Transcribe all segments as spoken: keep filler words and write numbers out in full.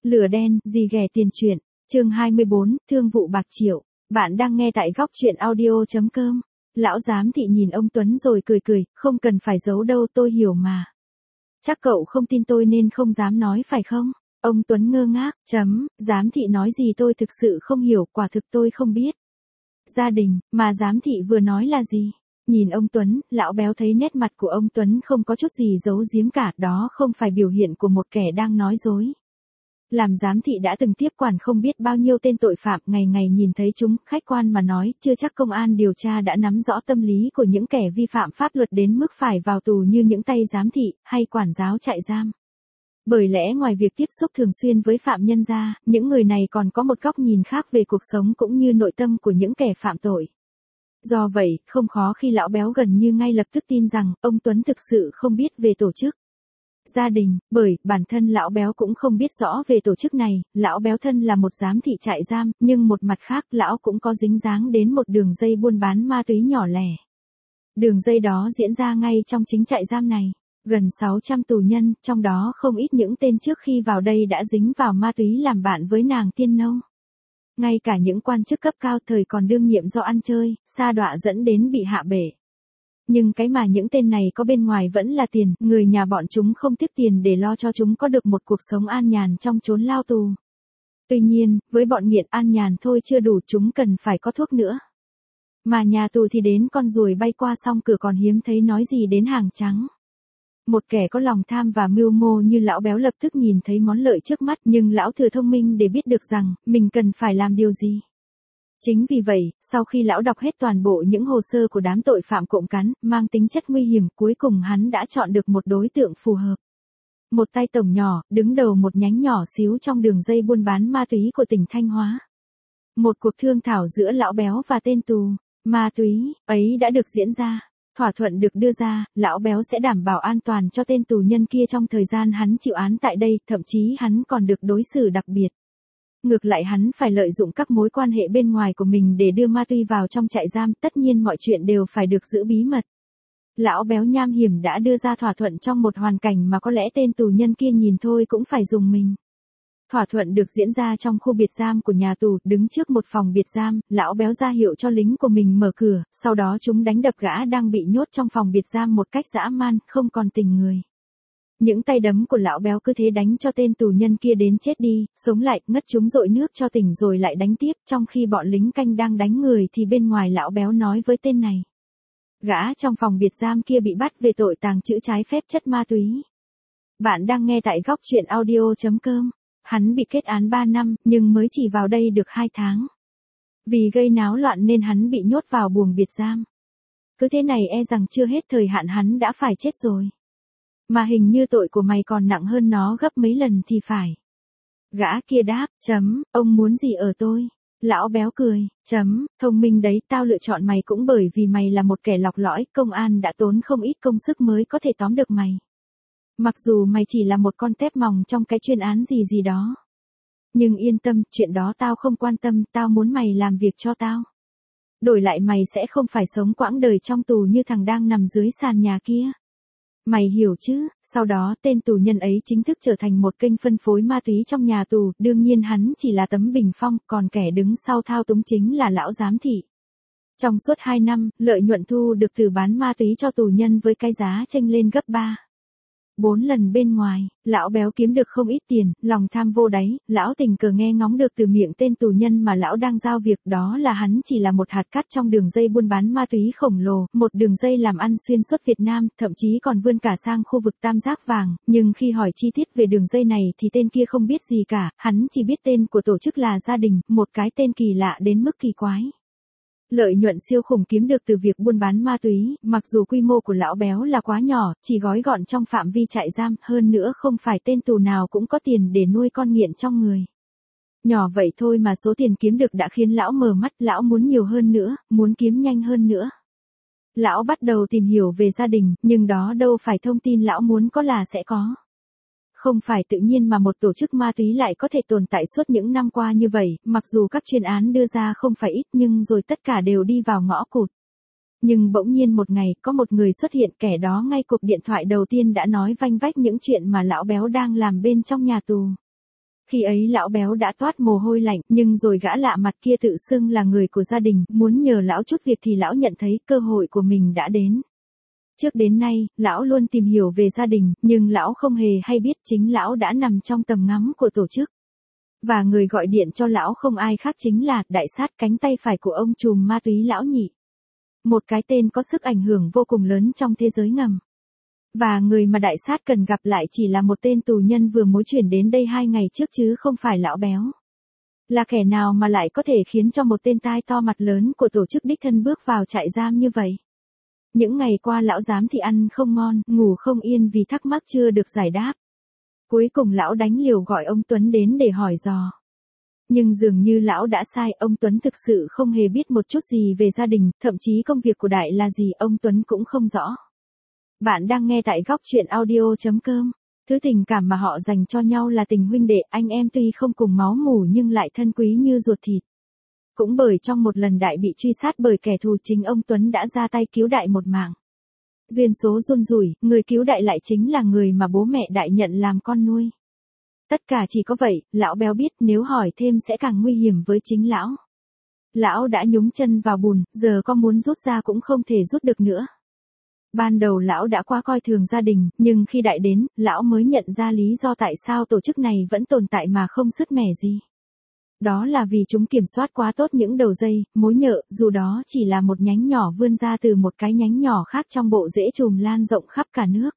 Lửa đen, gì ghẻ tiền truyện, chương hai mươi bốn, thương vụ bạc triệu. Bạn đang nghe tại góc truyện audio.com. Lão giám thị nhìn ông Tuấn rồi cười cười, không cần phải giấu đâu, tôi hiểu mà. Chắc cậu không tin tôi nên không dám nói phải không? Ông Tuấn ngơ ngác, chấm, giám thị nói gì tôi thực sự không hiểu, quả thực tôi không biết. Gia đình, mà giám thị vừa nói là gì? Nhìn ông Tuấn, lão béo thấy nét mặt của ông Tuấn không có chút gì giấu giếm cả, đó không phải biểu hiện của một kẻ đang nói dối. Làm giám thị đã từng tiếp quản không biết bao nhiêu tên tội phạm, ngày ngày nhìn thấy chúng, khách quan mà nói, chưa chắc công an điều tra đã nắm rõ tâm lý của những kẻ vi phạm pháp luật đến mức phải vào tù như những tay giám thị, hay quản giáo trại giam. Bởi lẽ ngoài việc tiếp xúc thường xuyên với phạm nhân ra, những người này còn có một góc nhìn khác về cuộc sống cũng như nội tâm của những kẻ phạm tội. Do vậy, không khó khi lão béo gần như ngay lập tức tin rằng, ông Tuấn thực sự không biết về tổ chức gia đình, bởi bản thân lão béo cũng không biết rõ về tổ chức này. Lão béo thân là một giám thị trại giam, nhưng một mặt khác lão cũng có dính dáng đến một đường dây buôn bán ma túy nhỏ lẻ. Đường dây đó diễn ra ngay trong chính trại giam này. Gần sáu trăm tù nhân, trong đó không ít những tên trước khi vào đây đã dính vào ma túy làm bạn với nàng Tiên Nâu. Ngay cả những quan chức cấp cao thời còn đương nhiệm do ăn chơi, sa đọa dẫn đến bị hạ bệ. Nhưng cái mà những tên này có bên ngoài vẫn là tiền, người nhà bọn chúng không tiếc tiền để lo cho chúng có được một cuộc sống an nhàn trong chốn lao tù. Tuy nhiên, với bọn nghiện an nhàn thôi chưa đủ, chúng cần phải có thuốc nữa. Mà nhà tù thì đến con ruồi bay qua song cửa còn hiếm thấy nói gì đến hàng trắng. Một kẻ có lòng tham và mưu mô như lão béo lập tức nhìn thấy món lợi trước mắt, nhưng lão thừa thông minh để biết được rằng, mình cần phải làm điều gì. Chính vì vậy, sau khi lão đọc hết toàn bộ những hồ sơ của đám tội phạm cộng cán, mang tính chất nguy hiểm, cuối cùng hắn đã chọn được một đối tượng phù hợp. Một tay tổng nhỏ, đứng đầu một nhánh nhỏ xíu trong đường dây buôn bán ma túy của tỉnh Thanh Hóa. Một cuộc thương thảo giữa lão béo và tên tù ma túy ấy đã được diễn ra. Thỏa thuận được đưa ra, lão béo sẽ đảm bảo an toàn cho tên tù nhân kia trong thời gian hắn chịu án tại đây, thậm chí hắn còn được đối xử đặc biệt. Ngược lại hắn phải lợi dụng các mối quan hệ bên ngoài của mình để đưa ma túy vào trong trại giam, tất nhiên mọi chuyện đều phải được giữ bí mật. Lão béo nham hiểm đã đưa ra thỏa thuận trong một hoàn cảnh mà có lẽ tên tù nhân kia nhìn thôi cũng phải dùng mình. Thỏa thuận được diễn ra trong khu biệt giam của nhà tù, đứng trước một phòng biệt giam, lão béo ra hiệu cho lính của mình mở cửa, sau đó chúng đánh đập gã đang bị nhốt trong phòng biệt giam một cách dã man, không còn tình người. Những tay đấm của lão béo cứ thế đánh cho tên tù nhân kia đến chết đi, sống lại, ngất chúng dội nước cho tỉnh rồi lại đánh tiếp, trong khi bọn lính canh đang đánh người thì bên ngoài lão béo nói với tên này. Gã trong phòng biệt giam kia bị bắt về tội tàng trữ trái phép chất ma túy. Bạn đang nghe tại góc truyện audio.com. Hắn bị kết án ba năm, nhưng mới chỉ vào đây được hai tháng. Vì gây náo loạn nên hắn bị nhốt vào buồng biệt giam. Cứ thế này e rằng chưa hết thời hạn hắn đã phải chết rồi. Mà hình như tội của mày còn nặng hơn nó gấp mấy lần thì phải. Gã kia đáp, chấm, ông muốn gì ở tôi? Lão béo cười, chấm, thông minh đấy, tao lựa chọn mày cũng bởi vì mày là một kẻ lọc lõi, công an đã tốn không ít công sức mới có thể tóm được mày. Mặc dù mày chỉ là một con tép mòng trong cái chuyên án gì gì đó. Nhưng yên tâm, chuyện đó tao không quan tâm, tao muốn mày làm việc cho tao. Đổi lại mày sẽ không phải sống quãng đời trong tù như thằng đang nằm dưới sàn nhà kia. Mày hiểu chứ? Sau đó tên tù nhân ấy chính thức trở thành một kênh phân phối ma túy trong nhà tù, đương nhiên hắn chỉ là tấm bình phong, còn kẻ đứng sau thao túng chính là lão giám thị. Trong suốt hai năm, lợi nhuận thu được từ bán ma túy cho tù nhân với cái giá chênh lên gấp ba. Bốn lần bên ngoài, lão béo kiếm được không ít tiền, lòng tham vô đáy, lão tình cờ nghe ngóng được từ miệng tên tù nhân mà lão đang giao việc, đó là hắn chỉ là một hạt cát trong đường dây buôn bán ma túy khổng lồ, một đường dây làm ăn xuyên suốt Việt Nam, thậm chí còn vươn cả sang khu vực Tam Giác Vàng, nhưng khi hỏi chi tiết về đường dây này thì tên kia không biết gì cả, hắn chỉ biết tên của tổ chức là Gia Đình, một cái tên kỳ lạ đến mức kỳ quái. Lợi nhuận siêu khủng kiếm được từ việc buôn bán ma túy, mặc dù quy mô của lão béo là quá nhỏ, chỉ gói gọn trong phạm vi trại giam, hơn nữa không phải tên tù nào cũng có tiền để nuôi con nghiện trong người. Nhỏ vậy thôi mà số tiền kiếm được đã khiến lão mở mắt, lão muốn nhiều hơn nữa, muốn kiếm nhanh hơn nữa. Lão bắt đầu tìm hiểu về Gia Đình, nhưng đó đâu phải thông tin lão muốn có là sẽ có. Không phải tự nhiên mà một tổ chức ma túy lại có thể tồn tại suốt những năm qua như vậy, mặc dù các chuyên án đưa ra không phải ít nhưng rồi tất cả đều đi vào ngõ cụt. Nhưng bỗng nhiên một ngày, có một người xuất hiện, kẻ đó ngay cuộc điện thoại đầu tiên đã nói vanh vách những chuyện mà lão béo đang làm bên trong nhà tù. Khi ấy lão béo đã toát mồ hôi lạnh, nhưng rồi gã lạ mặt kia tự xưng là người của gia đình, muốn nhờ lão chút việc thì lão nhận thấy cơ hội của mình đã đến. Trước đến nay, lão luôn tìm hiểu về gia đình, nhưng lão không hề hay biết chính lão đã nằm trong tầm ngắm của tổ chức. Và người gọi điện cho lão không ai khác chính là đại sát cánh tay phải của ông trùm ma túy lão Nhị. Một cái tên có sức ảnh hưởng vô cùng lớn trong thế giới ngầm. Và người mà đại sát cần gặp lại chỉ là một tên tù nhân vừa mới chuyển đến đây hai ngày trước chứ không phải lão béo. Là kẻ nào mà lại có thể khiến cho một tên tai to mặt lớn của tổ chức đích thân bước vào trại giam như vậy? Những ngày qua lão giám thị ăn không ngon, ngủ không yên vì thắc mắc chưa được giải đáp. Cuối cùng lão đánh liều gọi ông Tuấn đến để hỏi dò. Nhưng dường như lão đã sai, ông Tuấn thực sự không hề biết một chút gì về gia đình, thậm chí công việc của Đại là gì ông Tuấn cũng không rõ. Bạn đang nghe tại góc truyện audio chấm com. Thứ tình cảm mà họ dành cho nhau là tình huynh đệ, anh em tuy không cùng máu mủ nhưng lại thân quý như ruột thịt. Cũng bởi trong một lần Đại bị truy sát bởi kẻ thù, chính ông Tuấn đã ra tay cứu Đại một mạng. Duyên số run rủi, người cứu Đại lại chính là người mà bố mẹ Đại nhận làm con nuôi. Tất cả chỉ có vậy, lão béo biết nếu hỏi thêm sẽ càng nguy hiểm với chính lão. Lão đã nhúng chân vào bùn, giờ có muốn rút ra cũng không thể rút được nữa. Ban đầu lão đã quá coi thường gia đình, nhưng khi Đại đến, lão mới nhận ra lý do tại sao tổ chức này vẫn tồn tại mà không sứt mẻ gì. Đó là vì chúng kiểm soát quá tốt những đầu dây, mối nhợ, dù đó chỉ là một nhánh nhỏ vươn ra từ một cái nhánh nhỏ khác trong bộ rễ chùm lan rộng khắp cả nước.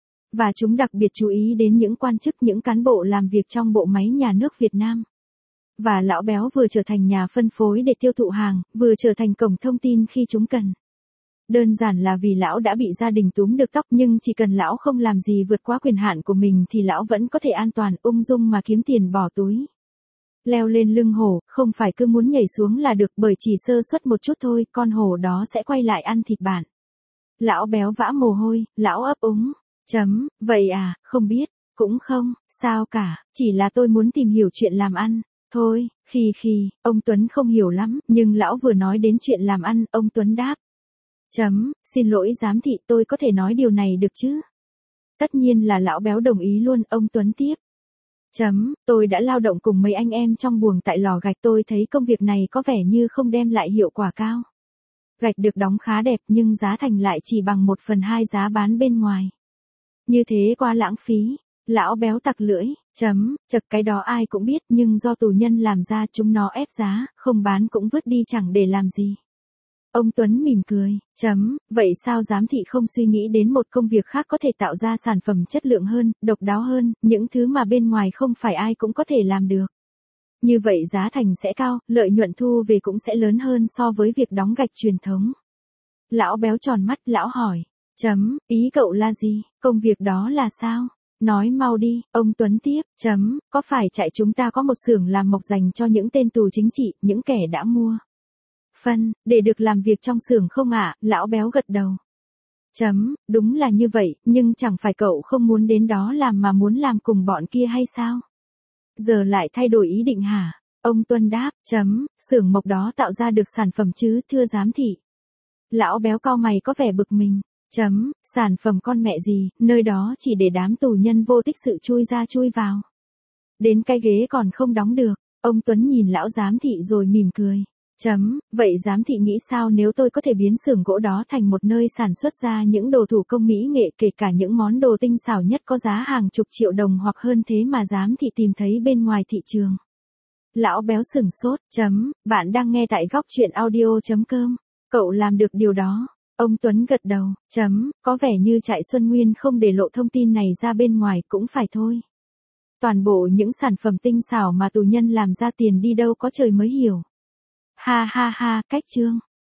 Và chúng đặc biệt chú ý đến những quan chức, những cán bộ làm việc trong bộ máy nhà nước Việt Nam. Và lão béo vừa trở thành nhà phân phối để tiêu thụ hàng, vừa trở thành cổng thông tin khi chúng cần. Đơn giản là vì lão đã bị gia đình túm được tóc, nhưng chỉ cần lão không làm gì vượt quá quyền hạn của mình thì lão vẫn có thể an toàn, ung dung mà kiếm tiền bỏ túi. Leo lên lưng hổ, không phải cứ muốn nhảy xuống là được, bởi chỉ sơ suất một chút thôi, con hổ đó sẽ quay lại ăn thịt bạn. Lão béo vã mồ hôi, lão ấp úng. Chấm, vậy à, không biết, cũng không, sao cả, chỉ là tôi muốn tìm hiểu chuyện làm ăn. Thôi, khi khi, ông Tuấn không hiểu lắm, nhưng lão vừa nói đến chuyện làm ăn, ông Tuấn đáp. Chấm, xin lỗi giám thị, tôi có thể nói điều này được chứ? Tất nhiên là lão béo đồng ý luôn, ông Tuấn tiếp. Chấm, tôi đã lao động cùng mấy anh em trong buồng tại lò gạch, tôi thấy công việc này có vẻ như không đem lại hiệu quả cao. Gạch được đóng khá đẹp nhưng giá thành lại chỉ bằng một phần hai giá bán bên ngoài. Như thế quá lãng phí. Lão béo tặc lưỡi, chấm, chật cái đó ai cũng biết, nhưng do tù nhân làm ra chúng nó ép giá, không bán cũng vứt đi chẳng để làm gì. Ông Tuấn mỉm cười, chấm, vậy sao giám thị không suy nghĩ đến một công việc khác có thể tạo ra sản phẩm chất lượng hơn, độc đáo hơn, những thứ mà bên ngoài không phải ai cũng có thể làm được. Như vậy giá thành sẽ cao, lợi nhuận thu về cũng sẽ lớn hơn so với việc đóng gạch truyền thống. Lão béo tròn mắt, lão hỏi, chấm, ý cậu là gì, công việc đó là sao? Nói mau đi, ông Tuấn tiếp, chấm, có phải trại chúng ta có một xưởng làm mộc dành cho những tên tù chính trị, những kẻ đã mua phân, để được làm việc trong xưởng không ạ? Lão béo gật đầu. Chấm, đúng là như vậy, nhưng chẳng phải cậu không muốn đến đó làm mà muốn làm cùng bọn kia hay sao? Giờ lại thay đổi ý định hả? Ông Tuấn đáp, chấm, xưởng mộc đó tạo ra được sản phẩm chứ, thưa giám thị. Lão béo cau mày có vẻ bực mình. Chấm, sản phẩm con mẹ gì, nơi đó chỉ để đám tù nhân vô tích sự chui ra chui vào. Đến cái ghế còn không đóng được. Ông Tuấn nhìn lão giám thị rồi mỉm cười. Chấm, vậy giám thị nghĩ sao nếu tôi có thể biến xưởng gỗ đó thành một nơi sản xuất ra những đồ thủ công mỹ nghệ, kể cả những món đồ tinh xảo nhất có giá hàng chục triệu đồng hoặc hơn thế mà giám thị tìm thấy bên ngoài thị trường. Lão béo sửng sốt, chấm, bạn đang nghe tại góc truyện audio chấm com. Cậu làm được điều đó. Ông Tuấn gật đầu, chấm, có vẻ như trại Xuân Nguyên không để lộ thông tin này ra bên ngoài cũng phải thôi. Toàn bộ những sản phẩm tinh xảo mà tù nhân làm ra tiền đi đâu có trời mới hiểu. Ha ha ha, cách chương.